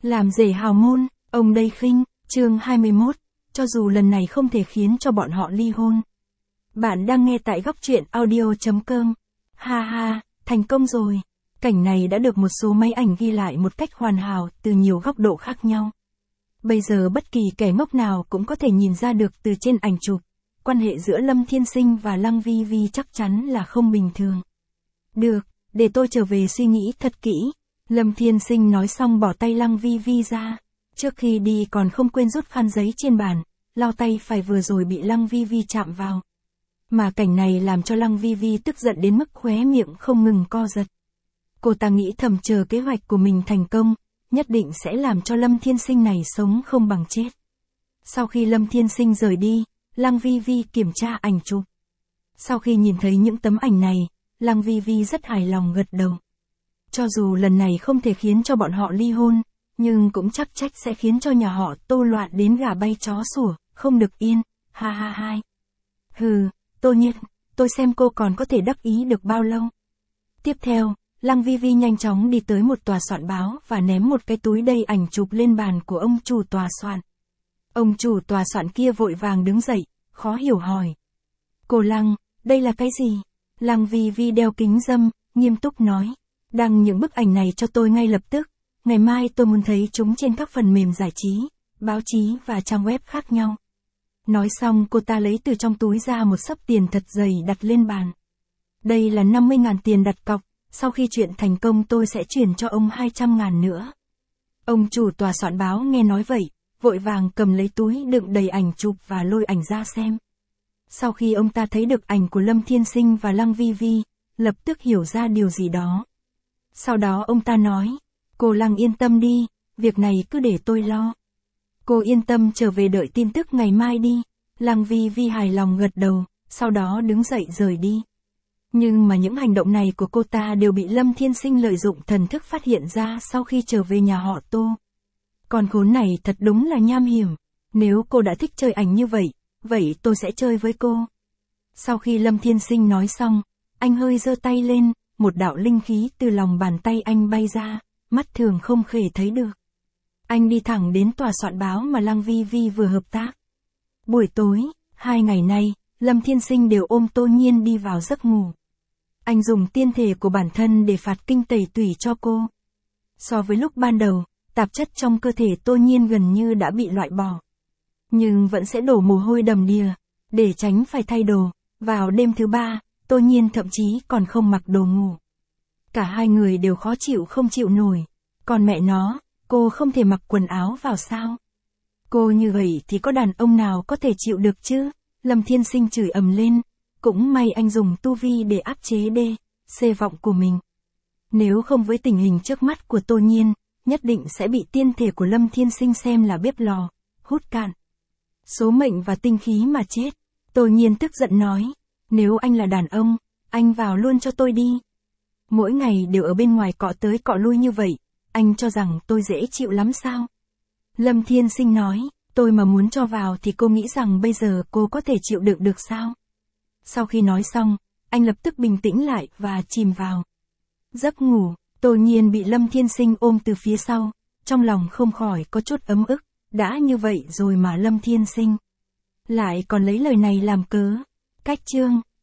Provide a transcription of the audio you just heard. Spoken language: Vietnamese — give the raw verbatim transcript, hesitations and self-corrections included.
Làm rể hào môn, ông đây khinh, chương hai mươi mốt, cho dù lần này không thể khiến cho bọn họ ly hôn. Bạn đang nghe tại góc truyện audio.com. Ha ha, thành công rồi. Cảnh này đã được một số máy ảnh ghi lại một cách hoàn hảo từ nhiều góc độ khác nhau. Bây giờ bất kỳ kẻ ngốc nào cũng có thể nhìn ra được từ trên ảnh chụp, quan hệ giữa Lâm Thiên Sinh và Lăng Vi Vi chắc chắn là không bình thường. Được, để tôi trở về suy nghĩ thật kỹ. Lâm Thiên Sinh nói xong bỏ tay Lăng Vi Vi ra. Trước khi đi còn không quên rút khăn giấy trên bàn, lau tay phải vừa rồi bị Lăng Vi Vi chạm vào. Mà cảnh này làm cho Lăng Vi Vi tức giận đến mức khóe miệng không ngừng co giật. Cô ta nghĩ thầm chờ kế hoạch của mình thành công, nhất định sẽ làm cho Lâm Thiên Sinh này sống không bằng chết. Sau khi Lâm Thiên Sinh rời đi, Lăng Vi Vi kiểm tra ảnh chụp. Sau khi nhìn thấy những tấm ảnh này, Lăng Vi Vi rất hài lòng gật đầu. Cho dù lần này không thể khiến cho bọn họ ly hôn, nhưng cũng chắc chắc sẽ khiến cho nhà họ Tô loạn đến gà bay chó sủa, không được yên, ha ha hai. Hừ, Tô Nhiên, tôi xem cô còn có thể đắc ý được bao lâu. Tiếp theo, Lăng Vi Vi nhanh chóng đi tới một tòa soạn báo và ném một cái túi đầy ảnh chụp lên bàn của ông chủ tòa soạn. Ông chủ tòa soạn kia vội vàng đứng dậy, khó hiểu hỏi. Cô Lăng, đây là cái gì? Lăng Vi Vi đeo kính râm, nghiêm túc nói. Đăng những bức ảnh này cho tôi ngay lập tức, ngày mai tôi muốn thấy chúng trên các phần mềm giải trí, báo chí và trang web khác nhau. Nói xong cô ta lấy từ trong túi ra một xấp tiền thật dày đặt lên bàn. Đây là năm mươi ngàn tiền đặt cọc, sau khi chuyện thành công tôi sẽ chuyển cho ông hai trăm ngàn nữa. Ông chủ tòa soạn báo nghe nói vậy, vội vàng cầm lấy túi đựng đầy ảnh chụp và lôi ảnh ra xem. Sau khi ông ta thấy được ảnh của Lâm Thiên Sinh và Lăng Vi Vi, lập tức hiểu ra điều gì đó. Sau đó ông ta nói, cô Lăng yên tâm đi, việc này cứ để tôi lo. Cô yên tâm trở về đợi tin tức ngày mai đi. Lăng Vi Vi hài lòng gật đầu, sau đó đứng dậy rời đi. Nhưng mà những hành động này của cô ta đều bị Lâm Thiên Sinh lợi dụng thần thức phát hiện ra sau khi trở về nhà họ Tô. Con khốn này thật đúng là nham hiểm. Nếu cô đã thích chơi ảnh như vậy, vậy tôi sẽ chơi với cô. Sau khi Lâm Thiên Sinh nói xong, anh hơi giơ tay lên, một đạo linh khí từ lòng bàn tay anh bay ra, mắt thường không thể thấy được. Anh đi thẳng đến tòa soạn báo mà Lăng Vi Vi vừa hợp tác. Buổi tối, hai ngày nay, Lâm Thiên Sinh đều ôm Tô Nhiên đi vào giấc ngủ. Anh dùng tiên thể của bản thân để phạt kinh tẩy tủy cho cô. So với lúc ban đầu, tạp chất trong cơ thể Tô Nhiên gần như đã bị loại bỏ. Nhưng vẫn sẽ đổ mồ hôi đầm đìa, để tránh phải thay đồ. Vào đêm thứ ba, Tô Nhiên thậm chí còn không mặc đồ ngủ. Cả hai người đều khó chịu không chịu nổi. Còn mẹ nó, cô không thể mặc quần áo vào sao? Cô như vậy thì có đàn ông nào có thể chịu được chứ? Lâm Thiên Sinh chửi ầm lên. Cũng may anh dùng tu vi để áp chế đê, xê vọng của mình. Nếu không với tình hình trước mắt của Tô Nhiên, nhất định sẽ bị tiên thể của Lâm Thiên Sinh xem là bếp lò, hút cạn số mệnh và tinh khí mà chết. Tô Nhiên tức giận nói, nếu anh là đàn ông, anh vào luôn cho tôi đi. Mỗi ngày đều ở bên ngoài cọ tới cọ lui như vậy, anh cho rằng tôi dễ chịu lắm sao? Lâm Thiên Sinh nói, tôi mà muốn cho vào thì cô nghĩ rằng bây giờ cô có thể chịu đựng được sao? Sau khi nói xong, anh lập tức bình tĩnh lại và chìm vào giấc ngủ. Tô Nhiên bị Lâm Thiên Sinh ôm từ phía sau, trong lòng không khỏi có chút ấm ức, đã như vậy rồi mà Lâm Thiên Sinh lại còn lấy lời này làm cớ. Cách chương